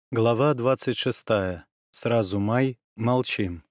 Глава 26. Сразу май, молчим.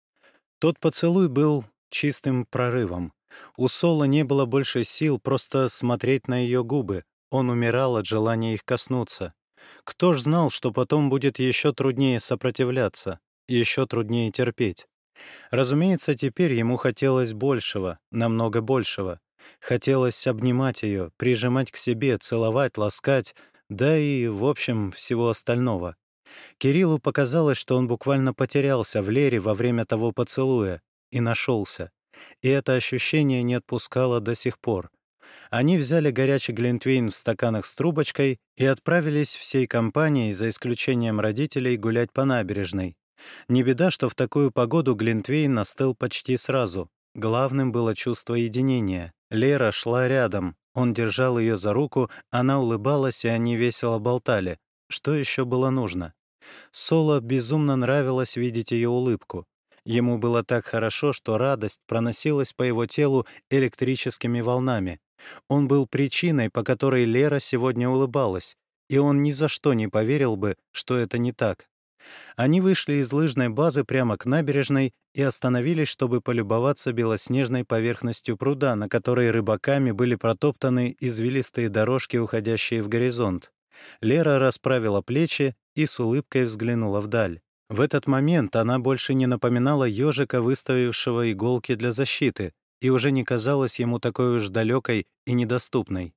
Тот поцелуй был чистым прорывом. У Соло не было больше сил просто смотреть на ее губы. Он умирал от желания их коснуться. Кто ж знал, что потом будет еще труднее сопротивляться, еще труднее терпеть? Разумеется, теперь ему хотелось большего, намного большего. Хотелось обнимать ее, прижимать к себе, целовать, ласкать, да и, в общем, всего остального. Кириллу показалось, что он буквально потерялся в Лере во время того поцелуя и нашелся. И это ощущение не отпускало до сих пор. Они взяли горячий глинтвейн в стаканах с трубочкой и отправились всей компанией, за исключением родителей, гулять по набережной. Не беда, что в такую погоду глинтвейн остыл почти сразу. Главным было чувство единения. Лера шла рядом. Он держал ее за руку, она улыбалась, и они весело болтали. Что еще было нужно? Соло безумно нравилось видеть ее улыбку. Ему было так хорошо, что радость проносилась по его телу электрическими волнами. Он был причиной, по которой Лера сегодня улыбалась, и он ни за что не поверил бы, что это не так. Они вышли из лыжной базы прямо к набережной и остановились, чтобы полюбоваться белоснежной поверхностью пруда, на которой рыбаками были протоптаны извилистые дорожки, уходящие в горизонт. Лера расправила плечи и с улыбкой взглянула вдаль. В этот момент она больше не напоминала ежика, выставившего иголки для защиты, и уже не казалась ему такой уж далекой и недоступной.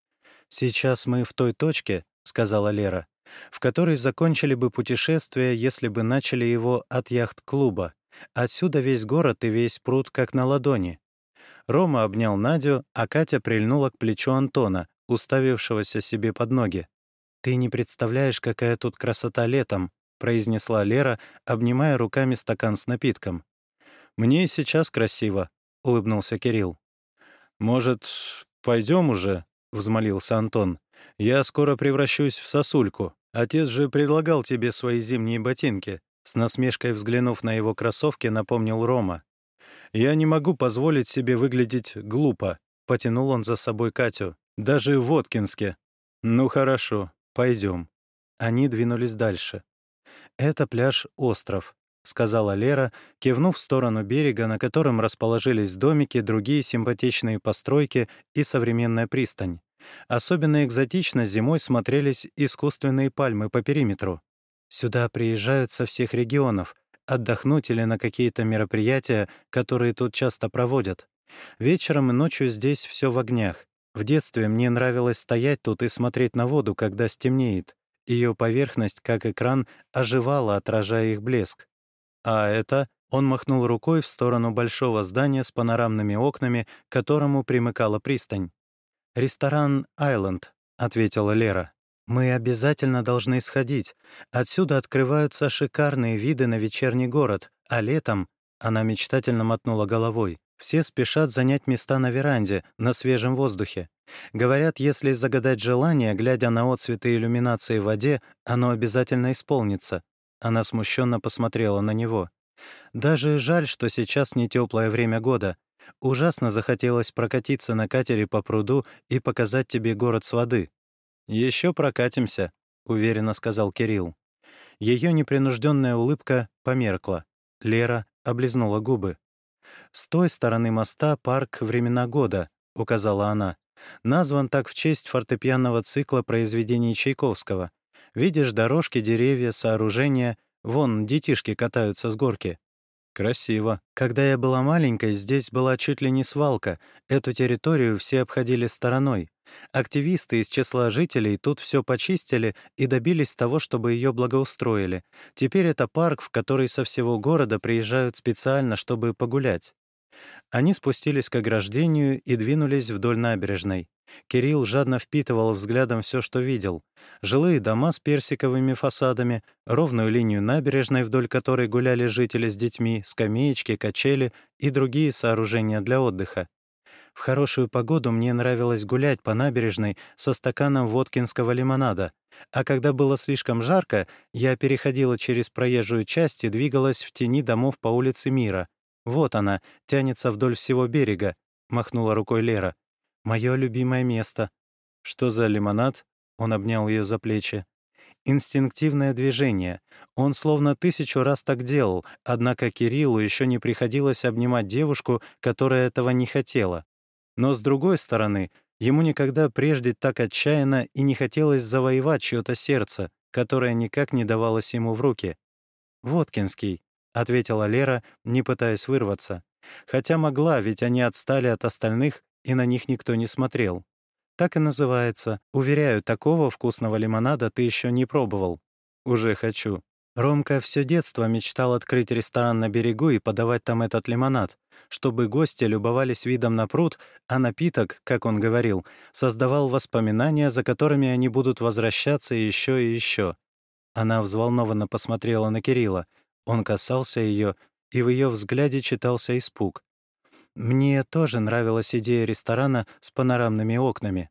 «Сейчас мы в той точке», — сказала Лера, «в которой закончили бы путешествие, если бы начали его от яхт-клуба. Отсюда весь город и весь пруд как на ладони». Рома обнял Надю, а Катя прильнула к плечу Антона, уставившегося себе под ноги. «Ты не представляешь, какая тут красота летом», — произнесла Лера, обнимая руками стакан с напитком. «Мне и сейчас красиво», — улыбнулся Кирилл. «Может, пойдем уже?» — взмолился Антон. «Я скоро превращусь в сосульку. Отец же предлагал тебе свои зимние ботинки». С насмешкой взглянув на его кроссовки, напомнил Рома. «Я не могу позволить себе выглядеть глупо», — потянул он за собой Катю. «Даже в Воткинске». «Ну хорошо, пойдем». Они двинулись дальше. «Это пляж-остров», — сказала Лера, кивнув в сторону берега, на котором расположились домики, другие симпатичные постройки и современная пристань. Особенно экзотично зимой смотрелись искусственные пальмы по периметру. Сюда приезжают со всех регионов, отдохнуть или на какие-то мероприятия, которые тут часто проводят. Вечером и ночью здесь все в огнях. В детстве мне нравилось стоять тут и смотреть на воду, когда стемнеет. Ее поверхность, как экран, оживала, отражая их блеск. А это... Он махнул рукой в сторону большого здания с панорамными окнами, к которому примыкала пристань. «Ресторан «Айленд», — ответила Лера. «Мы обязательно должны сходить. Отсюда открываются шикарные виды на вечерний город, а летом...» — она мечтательно мотнула головой. «Все спешат занять места на веранде, на свежем воздухе. Говорят, если загадать желание, глядя на отцветы иллюминации в воде, оно обязательно исполнится». Она смущенно посмотрела на него. «Даже жаль, что сейчас не теплое время года. Ужасно захотелось прокатиться на катере по пруду и показать тебе город с воды». «Еще прокатимся», — уверенно сказал Кирилл. Ее непринужденная улыбка померкла. Лера облизнула губы. «С той стороны моста парк «Времена года», — указала она. Назван так в честь фортепианного цикла произведений Чайковского. Видишь дорожки, деревья, сооружения. Вон, детишки катаются с горки. Красиво. Когда я была маленькой, здесь была чуть ли не свалка. Эту территорию все обходили стороной. Активисты из числа жителей тут все почистили и добились того, чтобы ее благоустроили. Теперь это парк, в который со всего города приезжают специально, чтобы погулять. Они спустились к ограждению и двинулись вдоль набережной. Кирилл жадно впитывал взглядом все, что видел. Жилые дома с персиковыми фасадами, ровную линию набережной, вдоль которой гуляли жители с детьми, скамеечки, качели и другие сооружения для отдыха. В хорошую погоду мне нравилось гулять по набережной со стаканом воткинского лимонада, а когда было слишком жарко, я переходила через проезжую часть и двигалась в тени домов по улице Мира. Вот она, тянется вдоль всего берега, — махнула рукой Лера. Мое любимое место. Что за лимонад? Он обнял ее за плечи. Инстинктивное движение. Он словно 1000 раз так делал, однако Кириллу еще не приходилось обнимать девушку, которая этого не хотела. Но, с другой стороны, ему никогда прежде так отчаянно и не хотелось завоевать чье-то сердце, которое никак не давалось ему в руки. «Воткинский», — ответила Лера, не пытаясь вырваться. Хотя могла, ведь они отстали от остальных, и на них никто не смотрел. «Так и называется. Уверяю, такого вкусного лимонада ты еще не пробовал». «Уже хочу». Ромка все детство мечтал открыть ресторан на берегу и подавать там этот лимонад, чтобы гости любовались видом на пруд, а напиток, как он говорил, создавал воспоминания, за которыми они будут возвращаться еще и еще. Она взволнованно посмотрела на Кирилла. Он касался ее, и в ее взгляде читался испуг. «Мне тоже нравилась идея ресторана с панорамными окнами.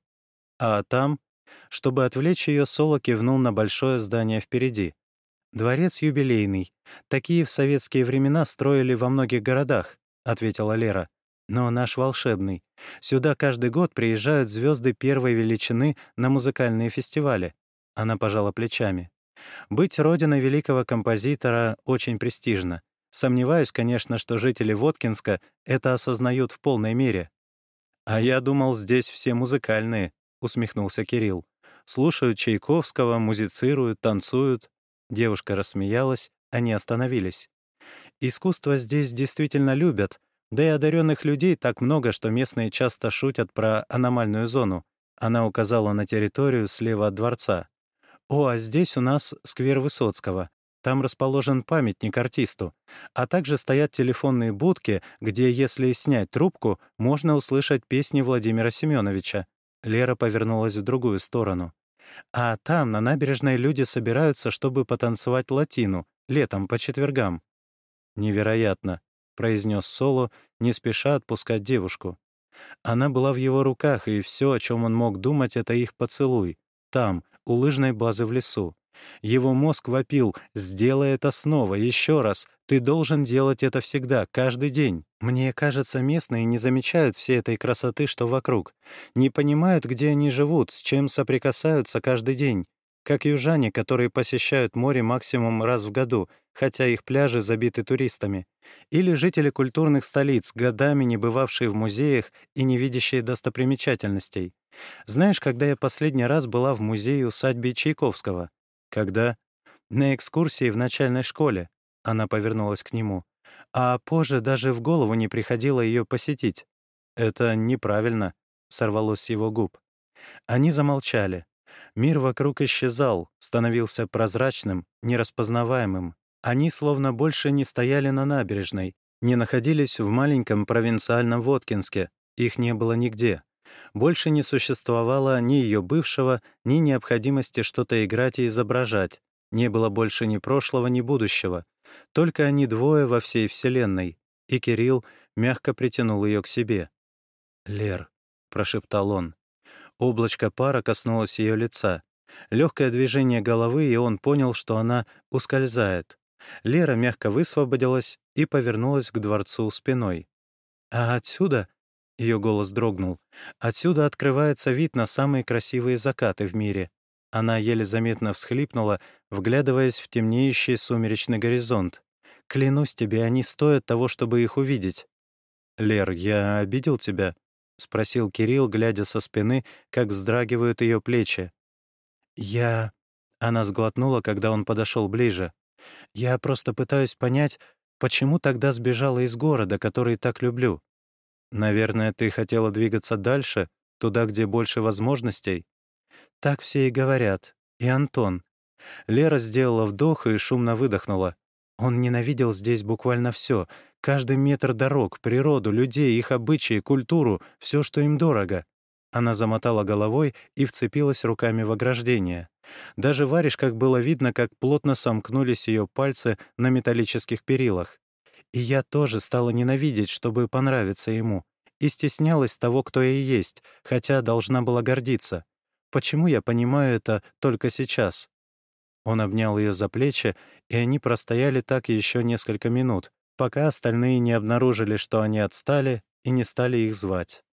А там...» Чтобы отвлечь ее, Соло кивнул на большое здание впереди. «Дворец юбилейный. Такие в советские времена строили во многих городах», — ответила Лера. «Но наш волшебный. Сюда каждый год приезжают звезды первой величины на музыкальные фестивали». Она пожала плечами. «Быть родиной великого композитора очень престижно. Сомневаюсь, конечно, что жители Воткинска это осознают в полной мере». «А я думал, здесь все музыкальные», — усмехнулся Кирилл. «Слушают Чайковского, музицируют, танцуют». Девушка рассмеялась, они остановились. «Искусство здесь действительно любят, да и одаренных людей так много, что местные часто шутят про аномальную зону». Она указала на территорию слева от дворца. «О, а здесь у нас сквер Высоцкого. Там расположен памятник артисту. А также стоят телефонные будки, где, если снять трубку, можно услышать песни Владимира Семеновича». Лера повернулась в другую сторону. «А там, на набережной, люди собираются, чтобы потанцевать латину, летом по четвергам». «Невероятно», — произнес Соло, не спеша отпускать девушку. Она была в его руках, и все, о чем он мог думать, — это их поцелуй. Там, у лыжной базы в лесу. Его мозг вопил: «Сделай это снова, еще раз. Ты должен делать это всегда, каждый день». Мне кажется, местные не замечают всей этой красоты, что вокруг. Не понимают, где они живут, с чем соприкасаются каждый день. Как южане, которые посещают море максимум раз в году, хотя их пляжи забиты туристами. Или жители культурных столиц, годами не бывавшие в музеях и не видящие достопримечательностей. Знаешь, когда я последний раз была в музее-усадьбе Чайковского? Когда? На экскурсии в начальной школе. Она повернулась к нему. А позже даже в голову не приходило ее посетить. «Это неправильно», — сорвалось с его губ. Они замолчали. Мир вокруг исчезал, становился прозрачным, нераспознаваемым. Они словно больше не стояли на набережной, не находились в маленьком провинциальном Воткинске, их не было нигде. Больше не существовало ни ее бывшего, ни необходимости что-то играть и изображать. Не было больше ни прошлого, ни будущего. Только они двое во всей Вселенной. И Кирилл мягко притянул ее к себе. «Лер», — прошептал он. Облачко пара коснулось ее лица. Легкое движение головы, и он понял, что она ускользает. Лера мягко высвободилась и повернулась к дворцу спиной. «А отсюда...» — ее голос дрогнул. «Отсюда открывается вид на самые красивые закаты в мире». Она еле заметно всхлипнула, вглядываясь в темнеющий сумеречный горизонт. «Клянусь тебе, они стоят того, чтобы их увидеть». «Лер, я обидел тебя?» — спросил Кирилл, глядя со спины, как вздрагивают ее плечи. «Я...» — она сглотнула, когда он подошел ближе. «Я просто пытаюсь понять, почему тогда сбежала из города, который так люблю. Наверное, ты хотела двигаться дальше, туда, где больше возможностей?» «Так все и говорят. И Антон». Лера сделала вдох и шумно выдохнула. Он ненавидел здесь буквально все. Каждый метр дорог, природу, людей, их обычаи, культуру, все, что им дорого. Она замотала головой и вцепилась руками в ограждение. Даже варежках было видно, как плотно сомкнулись ее пальцы на металлических перилах. И я тоже стала ненавидеть, чтобы понравиться ему. И стеснялась того, кто я и есть, хотя должна была гордиться. Почему я понимаю это только сейчас? Он обнял ее за плечи, и они простояли так еще несколько минут, пока остальные не обнаружили, что они отстали, и не стали их звать.